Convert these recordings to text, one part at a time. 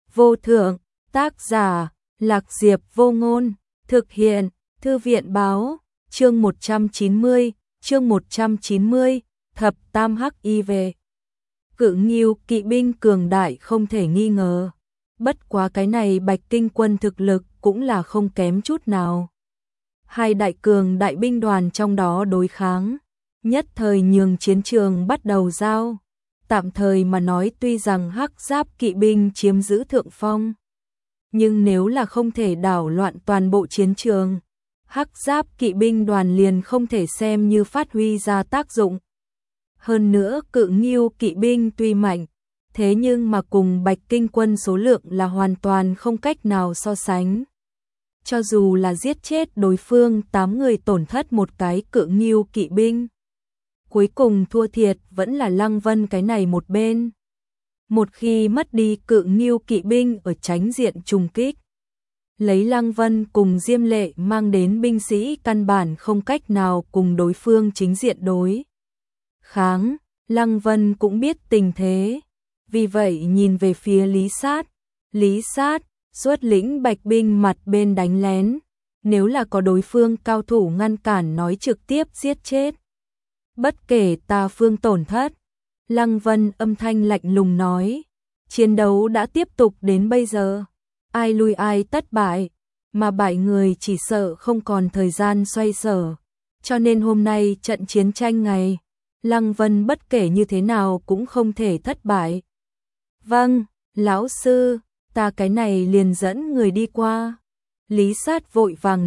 vô thượng, tác giả, Lạc Diệp Vô Ngôn, thực hiện, Thư viện báo, chương 190, thập tam hắc y về. Cự Ngưu kỵ binh cường đại không thể nghi ngờ, bất quá cái này Bạch Kinh quân thực lực cũng là không kém chút nào. Hai đại cường đại binh đoàn trong đó đối kháng, nhất thời nhường chiến trường bắt đầu giao. Tạm thời mà nói tuy rằng hắc giáp kỵ binh chiếm giữ thượng phong, nhưng nếu là không thể đảo loạn toàn bộ chiến trường, hắc giáp kỵ binh đoàn liền không thể xem như phát huy ra tác dụng. Hơn nữa Cự Ngưu kỵ binh tuy mạnh, thế nhưng mà cùng Bạch Kinh quân số lượng là hoàn toàn không cách nào so sánh. Cho dù là giết chết đối phương 8 người tổn thất một cái Cự Ngưu kỵ binh, cuối cùng thua thiệt vẫn là Lăng Vân cái này một bên. Một khi mất đi Cự Ngưu kỵ binh ở tránh diện trùng kích, lấy Lăng Vân cùng Diêm Lệ mang đến binh sĩ căn bản không cách nào cùng đối phương chính diện đối kháng. Lăng Vân cũng biết tình thế, vì vậy nhìn về phía Lý Sát xuất lĩnh Bạch binh mặt bên đánh lén, nếu là có đối phương cao thủ ngăn cản nói trực tiếp giết chết. Bất kể ta phương tổn thất, Lăng Vân âm thanh lạnh lùng nói, chiến đấu đã tiếp tục đến bây giờ, ai lui ai tất bại, mà bại người chỉ sợ không còn thời gian xoay sở, cho nên hôm nay trận chiến tranh này, Lăng Vân bất kể như thế nào cũng không thể thất bại. Vâng, lão sư, ta cái này liền dẫn người đi qua. Lý Sát vội vàng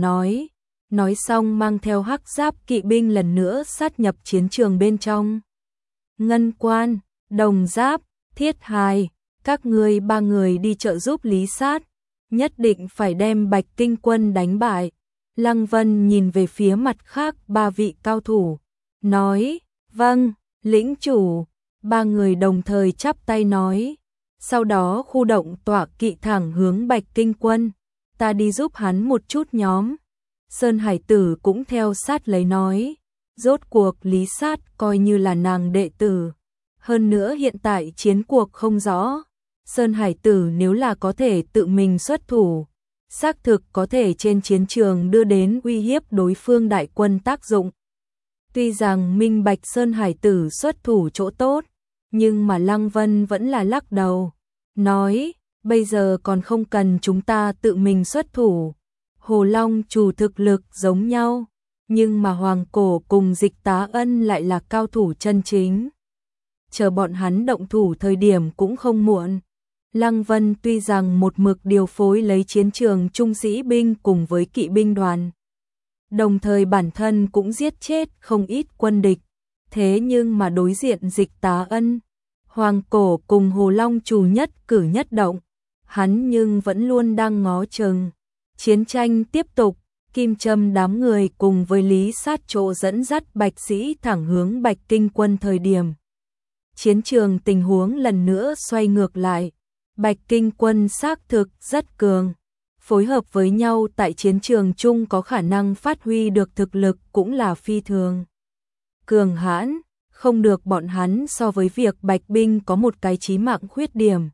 nói xong mang theo hắc giáp kỵ binh lần nữa sát nhập chiến trường bên trong. Ngân Quan, Đồng Giáp, Thiết Hài, các ngươi 3 người đi trợ giúp Lý Sát, nhất định phải đem Bạch Kinh quân đánh bại. Lăng Vân nhìn về phía mặt khác 3 vị cao thủ, nói, vâng, lĩnh chủ. 3 người đồng thời chắp tay nói, sau đó khu động tọa kỵ thẳng hướng Bạch Kinh quân, ta đi giúp hắn một chút nhóm. Sơn Hải Tử cũng theo sát lấy nói, rốt cuộc Lý Sát coi như là nàng đệ tử, hơn nữa hiện tại chiến cuộc không rõ, Sơn Hải Tử nếu là có thể tự mình xuất thủ, xác thực có thể trên chiến trường đưa đến uy hiếp đối phương đại quân tác dụng. Tuy rằng minh bạch Sơn Hải Tử xuất thủ chỗ tốt, nhưng mà Lăng Vân vẫn là lắc đầu, nói, bây giờ còn không cần chúng ta tự mình xuất thủ. Hồ Long chủ thực lực giống nhau, nhưng mà Hoàng Cổ cùng Dịch Tá Ân lại là cao thủ chân chính. Chờ bọn hắn động thủ thời điểm cũng không muộn. Lăng Vân tuy rằng một mực điều phối lấy chiến trường trung sĩ binh cùng với kỵ binh đoàn, đồng thời bản thân cũng giết chết không ít quân địch, thế nhưng mà đối diện Dịch Tá Ân, Hoàng Cổ cùng Hồ Long chủ nhất cử nhất động, hắn nhưng vẫn luôn đang ngó chừng. Chiến tranh tiếp tục, Kim Trâm đám người cùng với Lý Sát chỗ dẫn dắt bạch sĩ thẳng hướng Bạch Kinh quân thời điểm. Chiến trường tình huống lần nữa xoay ngược lại, Bạch Kinh quân xác thực rất cường, phối hợp với nhau tại chiến trường chung có khả năng phát huy được thực lực cũng là phi thường. Cường hãn, không được bọn hắn so với việc Bạch binh có một cái chí mạng khuyết điểm.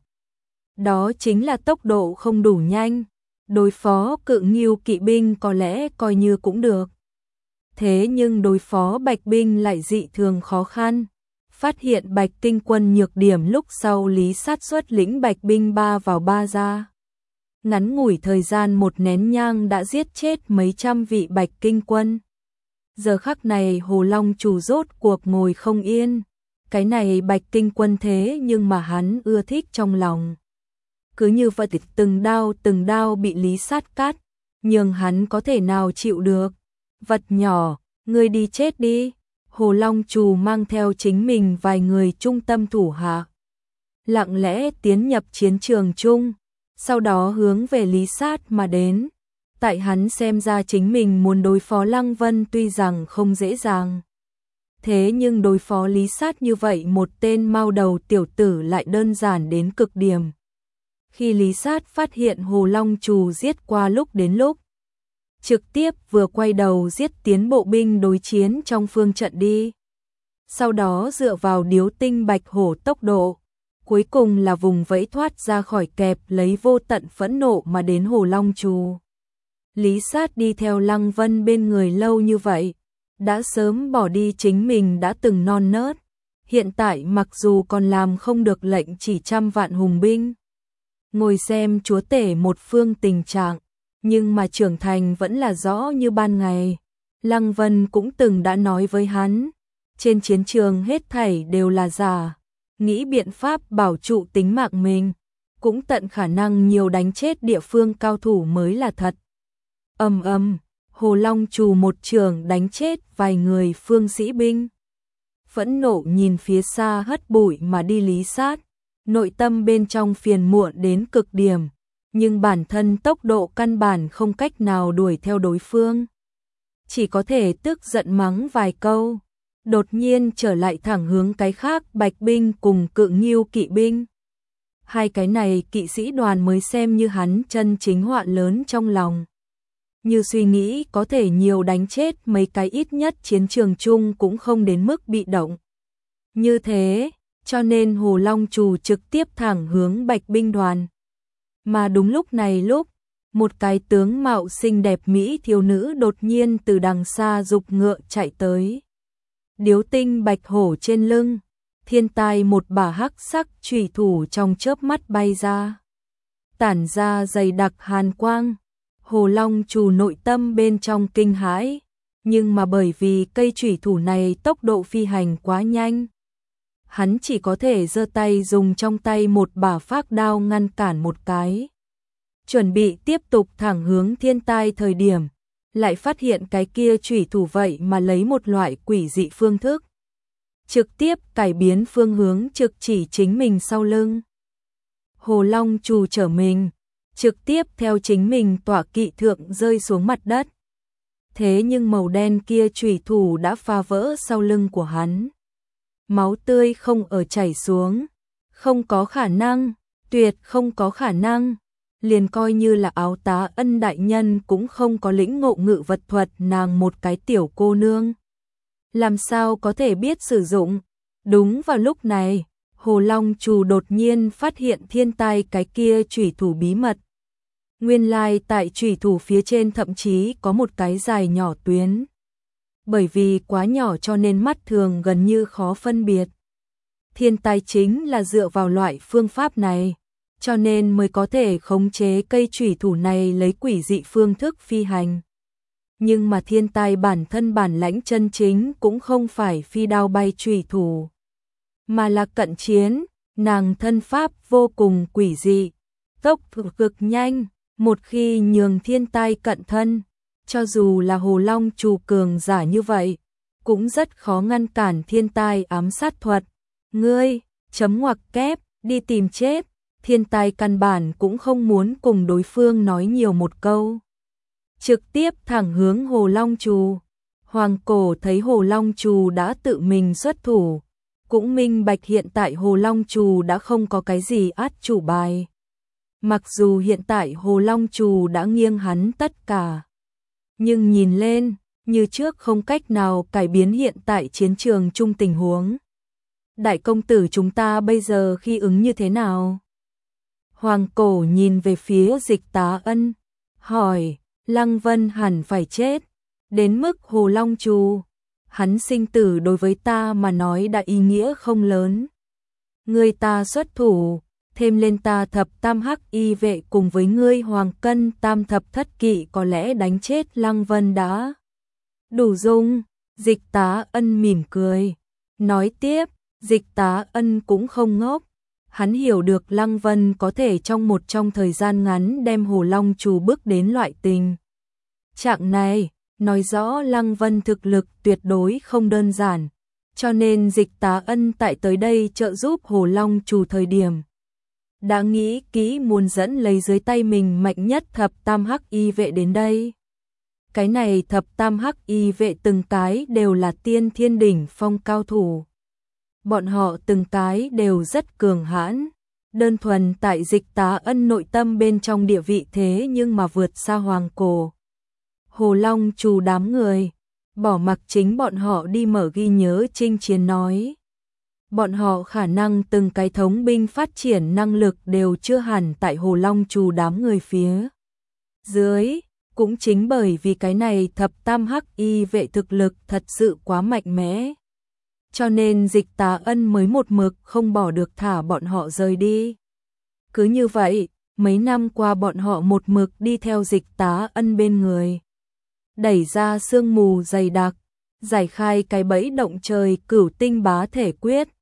Đó chính là tốc độ không đủ nhanh. Đối phó Cự Ngưu kỵ binh có lẽ coi như cũng được. Thế nhưng đối phó Bạch binh lại dị thường khó khăn. Phát hiện Bạch Kinh quân nhược điểm lúc sau Lý Sát xuất lĩnh Bạch binh 3 vào 3 ra. Ngắn ngủi thời gian một nén nhang đã giết chết mấy trăm vị Bạch Kinh quân. Giờ khắc này Hồ Long chủ rốt cuộc ngồi không yên. Cái này Bạch Kinh quân thế nhưng mà hắn ưa thích trong lòng. Cứ như vậy từng đao bị Lý Sát cắt, nhưng hắn có thể nào chịu được. Vật nhỏ, ngươi đi chết đi. Hồ Long Trù mang theo chính mình vài người trung tâm thủ hạ, lặng lẽ tiến nhập chiến trường chung, sau đó hướng về Lý Sát mà đến. Tại hắn xem ra chính mình muốn đối phó Lăng Vân tuy rằng không dễ dàng, thế nhưng đối phó Lý Sát như vậy một tên mao đầu tiểu tử lại đơn giản đến cực điểm. Khi Lý Sát phát hiện Hồ Long Trù giết qua lúc đến lúc, trực tiếp vừa quay đầu giết tiến bộ binh đối chiến trong phương trận đi. Sau đó dựa vào điếu tinh bạch hổ tốc độ, cuối cùng là vùng vẫy thoát ra khỏi kẹp lấy vô tận phẫn nộ mà đến Hồ Long Trù. Lý Sát đi theo Lăng Vân bên người lâu như vậy, đã sớm bỏ đi chính mình đã từng non nớt, hiện tại mặc dù còn làm không được lệnh chỉ 100 vạn hùng binh, ngồi xem chúa tể một phương tình trạng, nhưng mà trưởng thành vẫn là rõ như ban ngày. Lăng Vân cũng từng đã nói với hắn, trên chiến trường hết thảy đều là giả, nghĩ biện pháp bảo trụ tính mạng mình, cũng tận khả năng nhiều đánh chết địa phương cao thủ mới là thật. Ầm ầm, Hồ Long Trù một trường đánh chết vài người phương sĩ binh. Phẫn nộ nhìn phía xa hất bụi mà đi Lý Sát, nội tâm bên trong phiền muộn đến cực điểm, nhưng bản thân tốc độ căn bản không cách nào đuổi theo đối phương. Chỉ có thể tức giận mắng vài câu, đột nhiên trở lại thẳng hướng cái khác Bạch binh cùng Cự Nghiêu kỵ binh. Hai cái này kỵ sĩ đoàn mới xem như hắn chân chính họa lớn trong lòng. Như suy nghĩ có thể nhiều đánh chết mấy cái ít nhất chiến trường chung cũng không đến mức bị động. Như thế, cho nên Hồ Long Trù trực tiếp thẳng hướng Bạch binh đoàn. Mà đúng lúc này một cái tướng mạo xinh đẹp mỹ thiếu nữ đột nhiên từ đằng xa giục ngựa chạy tới. Điếu tinh bạch hổ trên lưng, thiên tai một bả hắc sắc chủy thủ trong chớp mắt bay ra. Tản ra dày đặc hàn quang, Hồ Long Trù nội tâm bên trong kinh hãi, nhưng mà bởi vì cây chủy thủ này tốc độ phi hành quá nhanh, hắn chỉ có thể giơ tay dùng trong tay một bả phác đao ngăn cản một cái. Chuẩn bị tiếp tục thẳng hướng thiên tai thời điểm, lại phát hiện cái kia chủy thủ vậy mà lấy một loại quỷ dị phương thức, trực tiếp cải biến phương hướng trực chỉ chính mình sau lưng. Hồ Long Trù trở mình, trực tiếp theo chính mình tọa kỵ thượng rơi xuống mặt đất. Thế nhưng màu đen kia chủy thủ đã phá vỡ sau lưng của hắn. Máu tươi không ở chảy xuống, không có khả năng, tuyệt không có khả năng. Liền coi như là Áo Tá Ân đại nhân cũng không có lĩnh ngộ ngự vật thuật, nàng một cái tiểu cô nương, làm sao có thể biết sử dụng. Đúng vào lúc này, Hồ Long Trù đột nhiên phát hiện thiên tai cái kia chủy thủ bí mật. Nguyên lai tại chủy thủ phía trên thậm chí có một cái dài nhỏ tuyến. Bởi vì quá nhỏ cho nên mắt thường gần như khó phân biệt. Thiên tai chính là dựa vào loại phương pháp này, cho nên mới có thể khống chế cây chủy thủ này lấy quỷ dị phương thức phi hành. Nhưng mà thiên tai bản thân bản lãnh chân chính cũng không phải phi đao bay chủy thủ, mà là cận chiến, nàng thân pháp vô cùng quỷ dị, tốc độ cực nhanh, một khi nhường thiên tai cận thân, cho dù là Hồ Long Trù cường giả như vậy, cũng rất khó ngăn cản thiên tai ám sát thuật. Ngươi, chấm ngoặc kép, đi tìm chết. Thiên tai căn bản cũng không muốn cùng đối phương nói nhiều một câu, trực tiếp thẳng hướng Hồ Long Trù. Hoàng Cổ thấy Hồ Long Trù đã tự mình xuất thủ, cũng minh bạch hiện tại Hồ Long Trù đã không có cái gì át chủ bài. Mặc dù hiện tại Hồ Long Trù đã nghiêng hắn tất cả, nhưng nhìn lên, như trước không cách nào cải biến hiện tại chiến trường chung tình huống. Đại công tử chúng ta bây giờ khi ứng như thế nào? Hoàng Cổ nhìn về phía Dịch Tá Ân, hỏi, Lăng Vân hẳn phải chết, đến mức Hồ Long Trù, hắn sinh tử đối với ta mà nói đã ý nghĩa không lớn. Người ta xuất thủ, thêm lên ta thập tam hắc y vệ cùng với ngươi Hoàng Cân tam thập thất kỵ có lẽ đánh chết Lăng Vân đã đủ dung. Dịch Tá Ân mỉm cười, nói tiếp, Dịch Tá Ân cũng không ngốc. Hắn hiểu được Lăng Vân có thể trong thời gian ngắn đem Hồ Long Trù bước đến loại tình trạng này, nói rõ Lăng Vân thực lực tuyệt đối không đơn giản, cho nên Dịch Tá Ân tại tới đây trợ giúp Hồ Long Trù thời điểm, đã nghĩ kỹ muốn dẫn lấy dưới tay mình mạnh nhất thập tam hắc y vệ đến đây. Cái này thập tam hắc y vệ từng cái đều là tiên thiên đỉnh phong cao thủ. Bọn họ từng cái đều rất cường hãn, đơn thuần tại Dịch Tá Ân nội tâm bên trong địa vị thế nhưng mà vượt xa Hoàng Cổ. Hồ Long Trù đám người, bỏ mặc chính bọn họ đi mở ghi nhớ chinh chiến nói. bọn họ khả năng từng cái thống binh phát triển năng lực đều chưa hẳn tại Hồ Long Trù đám người phía dưới. Cũng chính bởi vì cái này thập tam hắc y vệ thực lực thật sự quá mạnh mẽ. Cho nên Dịch Tá Ân mới một mực không bỏ được thả bọn họ rời đi. Cứ như vậy, mấy năm qua bọn họ một mực đi theo Dịch Tá Ân bên người. Đẩy ra sương mù dày đặc, giải khai cái bẫy động trời Cửu Tinh Bá Thể Quyết,